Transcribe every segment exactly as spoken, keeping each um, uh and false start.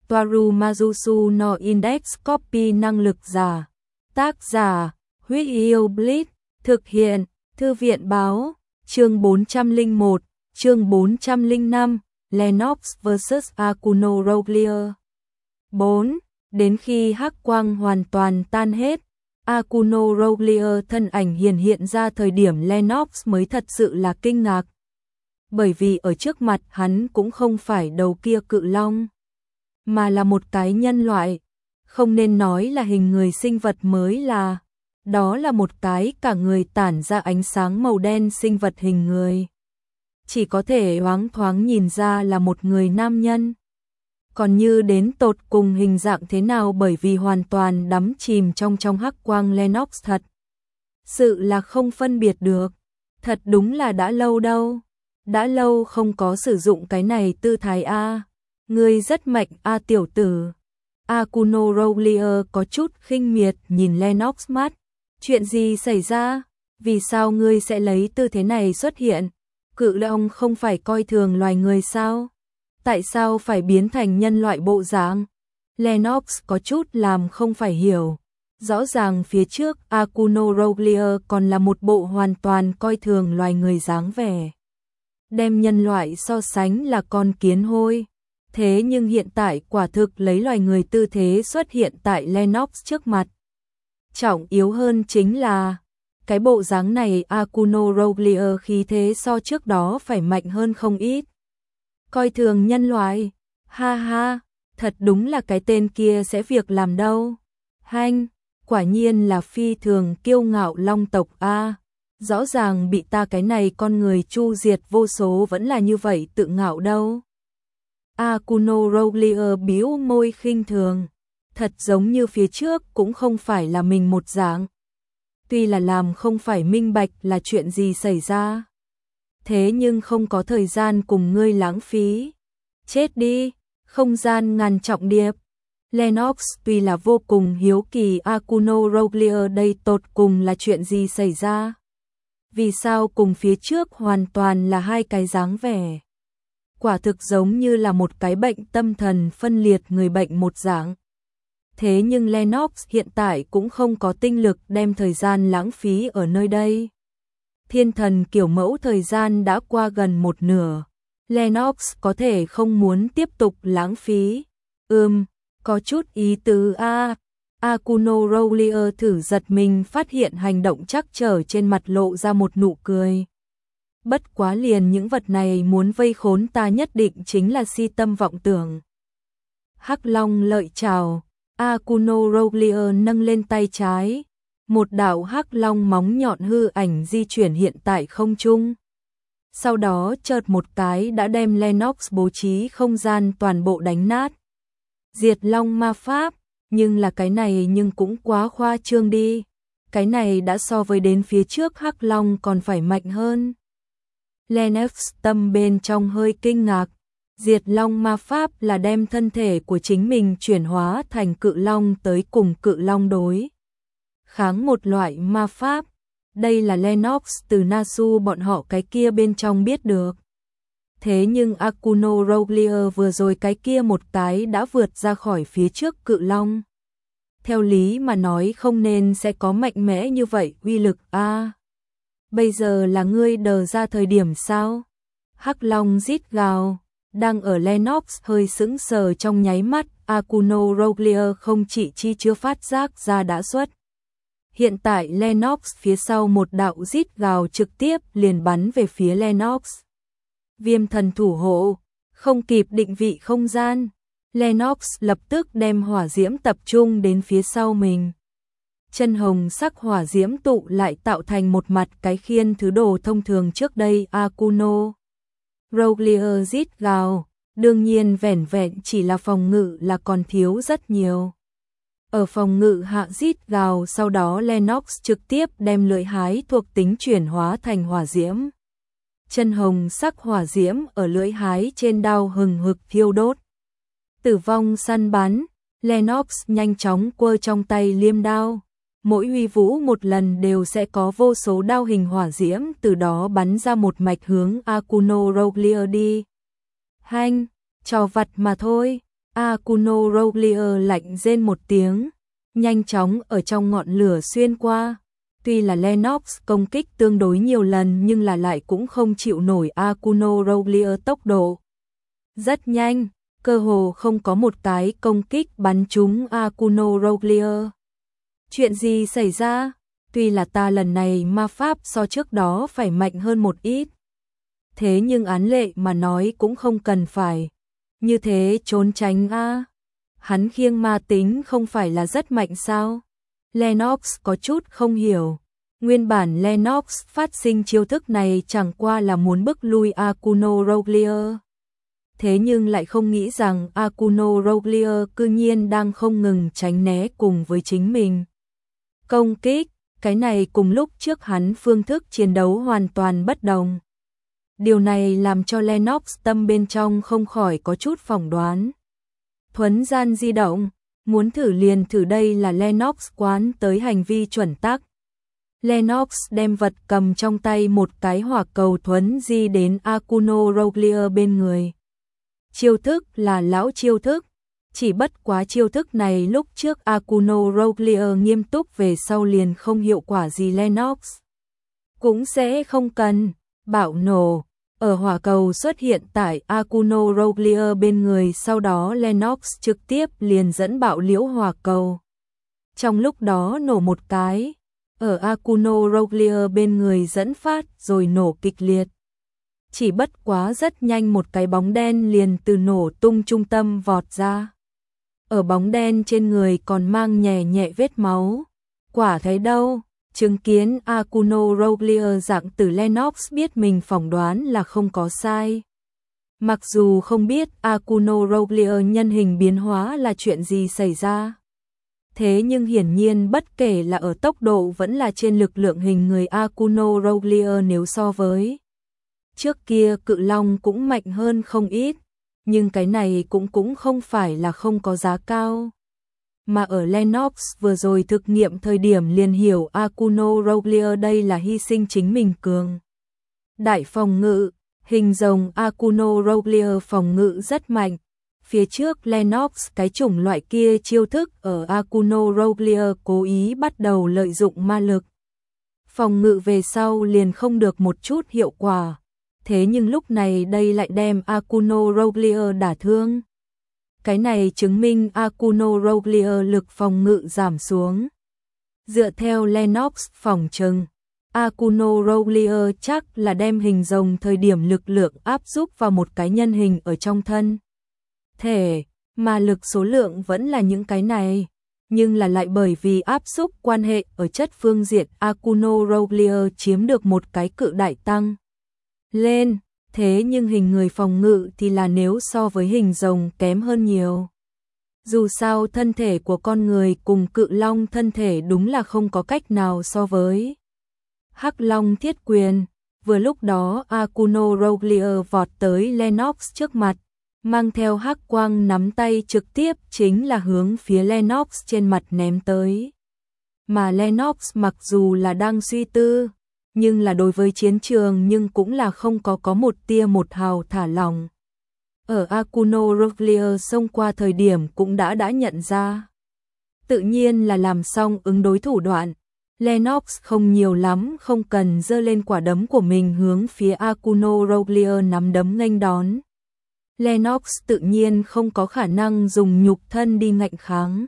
Toaru Majusu no Index Copy năng lực giả. Tác giả, Huyết Yêu Bleach, thực hiện, Thư viện báo, chương bốn trăm lẻ một, chương bốn trăm lẻ năm, Lennox versus Akuno Roglier. bốn. Đến khi hắc quang hoàn toàn tan hết, Akuno Roglier thân ảnh hiện hiện ra thời điểm Lennox mới thật sự là kinh ngạc. Bởi vì ở trước mặt hắn cũng không phải đầu kia cự long, mà là một cái nhân loại, không nên nói là hình người sinh vật mới là, đó là một cái cả người tản ra ánh sáng màu đen sinh vật hình người. Chỉ có thể loáng thoáng nhìn ra là một người nam nhân. Còn như đến tột cùng hình dạng thế nào bởi vì hoàn toàn đắm chìm trong trong hắc quang Lennox thật sự là không phân biệt được. Thật đúng là đã lâu đâu. Đã lâu không có sử dụng cái này tư thái a. Ngươi rất mạnh a tiểu tử. Akuno Roglier có chút khinh miệt nhìn Lennox mắt. Chuyện gì xảy ra? Vì sao ngươi sẽ lấy tư thế này xuất hiện? Cự long không phải coi thường loài người sao? Tại sao phải biến thành nhân loại bộ dáng? Lennox có chút làm không phải hiểu. Rõ ràng phía trước Akuno Roglier còn là một bộ hoàn toàn coi thường loài người dáng vẻ. Đem nhân loại so sánh là con kiến hôi. Thế nhưng hiện tại quả thực lấy loài người tư thế xuất hiện tại Lennox trước mặt. Trọng yếu hơn chính là cái bộ dáng này Akuno Roglier khí thế so trước đó phải mạnh hơn không ít. Coi thường nhân loại, ha ha, thật đúng là cái tên kia sẽ việc làm đâu. Hanh, quả nhiên là phi thường kiêu ngạo long tộc a. Rõ ràng bị ta cái này con người chu diệt vô số vẫn là như vậy tự ngạo đâu. Akuno Roglier bĩu môi khinh thường, thật giống như phía trước cũng không phải là mình một dạng. Tuy là làm không phải minh bạch là chuyện gì xảy ra. Thế nhưng không có thời gian cùng ngươi lãng phí. Chết đi, không gian ngàn trọng điệp. Lennox tuy là vô cùng hiếu kỳ Akuno Roglier đây tột cùng là chuyện gì xảy ra. Vì sao cùng phía trước hoàn toàn là hai cái dáng vẻ. Quả thực giống như là một cái bệnh tâm thần phân liệt người bệnh một dạng. Thế nhưng Lennox hiện tại cũng không có tinh lực đem thời gian lãng phí ở nơi đây. Thiên thần kiểu mẫu thời gian đã qua gần một nửa. Lennox có thể không muốn tiếp tục lãng phí. Ừm, có chút ý tứ a. Akuno Roglier thử giật mình phát hiện hành động trắc trở trên mặt lộ ra một nụ cười. Bất quá liền những vật này muốn vây khốn ta nhất định chính là si tâm vọng tưởng. Hắc long lợi chào. Akuno Roglier nâng lên tay trái. Một đạo hắc long móng nhọn hư ảnh di chuyển hiện tại không trung. Sau đó chợt một cái đã đem Lennox bố trí không gian toàn bộ đánh nát. Diệt long ma pháp, nhưng là cái này nhưng cũng quá khoa trương đi. Cái này đã so với đến phía trước hắc long còn phải mạnh hơn. Lennox tâm bên trong hơi kinh ngạc. Diệt long ma pháp là đem thân thể của chính mình chuyển hóa thành cự long tới cùng cự long đối kháng một loại ma pháp. Đây là Lennox từ Nasu bọn họ cái kia bên trong biết được. Thế nhưng Akuno Roglier vừa rồi cái kia một cái đã vượt ra khỏi phía trước cự long. Theo lý mà nói không nên sẽ có mạnh mẽ như vậy uy lực a. À, bây giờ là ngươi đờ ra thời điểm sao? Hắc long rít gào. Đang ở Lennox hơi sững sờ trong nháy mắt, Akuno Roglier không chỉ chi chưa phát giác ra đã xuất. Hiện tại Lennox phía sau một đạo rít gào trực tiếp liền bắn về phía Lennox. Viêm thần thủ hộ, không kịp định vị không gian. Lennox lập tức đem hỏa diễm tập trung đến phía sau mình. Chân hồng sắc hỏa diễm tụ lại tạo thành một mặt cái khiên thứ đồ thông thường trước đây Akuno Roglier rít gào, đương nhiên vẻn vẹn chỉ là phòng ngự là còn thiếu rất nhiều. Ở phòng ngự hạ rít gào sau đó Lennox trực tiếp đem lưỡi hái thuộc tính chuyển hóa thành hỏa diễm. Chân hồng sắc hỏa diễm ở lưỡi hái trên đao hừng hực thiêu đốt. Tử vong săn bắn, Lennox nhanh chóng quơ trong tay liêm đao. Mỗi huy vũ một lần đều sẽ có vô số đao hình hỏa diễm từ đó bắn ra một mạch hướng Akuno Roglier đi. Hanh, trò vặt mà thôi. Akuno Roglier lạnh rên một tiếng, nhanh chóng ở trong ngọn lửa xuyên qua. Tuy là Lennox công kích tương đối nhiều lần nhưng là lại cũng không chịu nổi Akuno Roglier tốc độ. Rất nhanh, cơ hồ không có một cái công kích bắn trúng Akuno Roglier. Chuyện gì xảy ra? Tuy là ta lần này ma pháp so trước đó phải mạnh hơn một ít. Thế nhưng án lệ mà nói cũng không cần phải. Như thế trốn tránh a. Hắn khiêng ma tính không phải là rất mạnh sao? Lennox có chút không hiểu. Nguyên bản Lennox phát sinh chiêu thức này chẳng qua là muốn bức lui Akuno Roglier. Thế nhưng lại không nghĩ rằng Akuno Roglier cư nhiên đang không ngừng tránh né cùng với chính mình. Công kích, cái này cùng lúc trước hắn phương thức chiến đấu hoàn toàn bất đồng. Điều này làm cho Lennox tâm bên trong không khỏi có chút phỏng đoán. Thuấn gian di động, muốn thử liền thử, đây là Lennox quán tới hành vi chuẩn tắc. Lennox đem vật cầm trong tay một cái hỏa cầu thuấn di đến Akuno Roglier bên người. Chiêu thức là lão chiêu thức, chỉ bất quá chiêu thức này lúc trước Akuno Roglier nghiêm túc về sau liền không hiệu quả gì, Lennox cũng sẽ không cần. Bạo nổ, ở hỏa cầu xuất hiện tại Akuno Roglier bên người, sau đó Lennox trực tiếp liền dẫn bạo liễu hỏa cầu. Trong lúc đó nổ một cái, ở Akuno Roglier bên người dẫn phát rồi nổ kịch liệt. Chỉ bất quá rất nhanh một cái bóng đen liền từ nổ tung trung tâm vọt ra. Ở bóng đen trên người còn mang nhẹ nhẹ vết máu. Quả thấy đâu, chứng kiến Akuno Roglier dạng từ Lennox biết mình phỏng đoán là không có sai. Mặc dù không biết Akuno Roglier nhân hình biến hóa là chuyện gì xảy ra. Thế nhưng hiển nhiên bất kể là ở tốc độ vẫn là trên lực lượng hình người, Akuno Roglier nếu so với trước kia Cự Long cũng mạnh hơn không ít, nhưng cái này cũng cũng không phải là không có giá cao. Mà ở Lennox vừa rồi thực nghiệm thời điểm liền hiểu Akuno Roglier đây là hy sinh chính mình cường. Đại phòng ngự, hình rồng Akuno Roglier phòng ngự rất mạnh. Phía trước Lennox cái chủng loại kia chiêu thức ở Akuno Roglier cố ý bắt đầu lợi dụng ma lực. Phòng ngự về sau liền không được một chút hiệu quả. Thế nhưng lúc này đây lại đem Akuno Roglier đả thương. Cái này chứng minh Akuno Roglier lực phòng ngự giảm xuống. Dựa theo Lennox phỏng chừng, Akuno Roglier chắc là đem hình rồng thời điểm lực lượng áp giúp vào một cái nhân hình ở trong thân thể, mà lực số lượng vẫn là những cái này, nhưng là lại bởi vì áp xúc quan hệ ở chất phương diện, Akuno Roglier chiếm được một cái cự đại tăng lên. Thế nhưng hình người phòng ngự thì là nếu so với hình rồng kém hơn nhiều. Dù sao thân thể của con người cùng Cự Long thân thể đúng là không có cách nào so với. Hắc Long thiết quyền, vừa lúc đó Akuno Roglier vọt tới Lennox trước mặt, mang theo hắc quang nắm tay trực tiếp chính là hướng phía Lennox trên mặt ném tới. Mà Lennox mặc dù là đang suy tư, nhưng là đối với chiến trường nhưng cũng là không có có một tia một hào thả lỏng. Ở Akuno Roglier xông qua thời điểm cũng đã đã nhận ra. Tự nhiên là làm xong ứng đối thủ đoạn. Lennox không nhiều lắm, không cần giơ lên quả đấm của mình hướng phía Akuno Roglier nắm đấm nghênh đón. Lennox tự nhiên không có khả năng dùng nhục thân đi ngạnh kháng.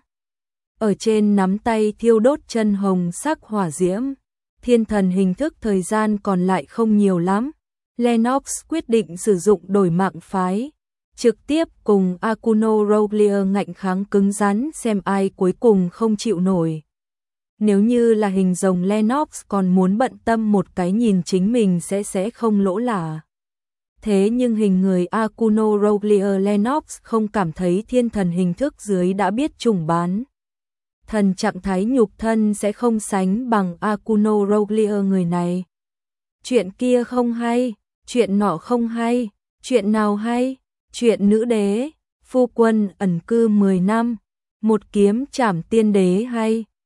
Ở trên nắm tay thiêu đốt chân hồng sắc hỏa diễm. Thiên thần hình thức thời gian còn lại không nhiều lắm. Lennox quyết định sử dụng đổi mạng phái, trực tiếp cùng Akuno Roglier ngạnh kháng cứng rắn xem ai cuối cùng không chịu nổi. Nếu như là hình rồng, Lennox còn muốn bận tâm một cái nhìn chính mình sẽ sẽ không lỗ lả. Thế nhưng hình người Akuno Roglier, Lennox không cảm thấy thiên thần hình thức dưới đã biết trùng bán. Thần trạng thái nhục thân sẽ không sánh bằng Akuno Roglier người này. Chuyện kia không hay, chuyện nọ không hay, chuyện nào hay, chuyện nữ đế, phu quân ẩn cư mười năm, một kiếm trảm tiên đế hay.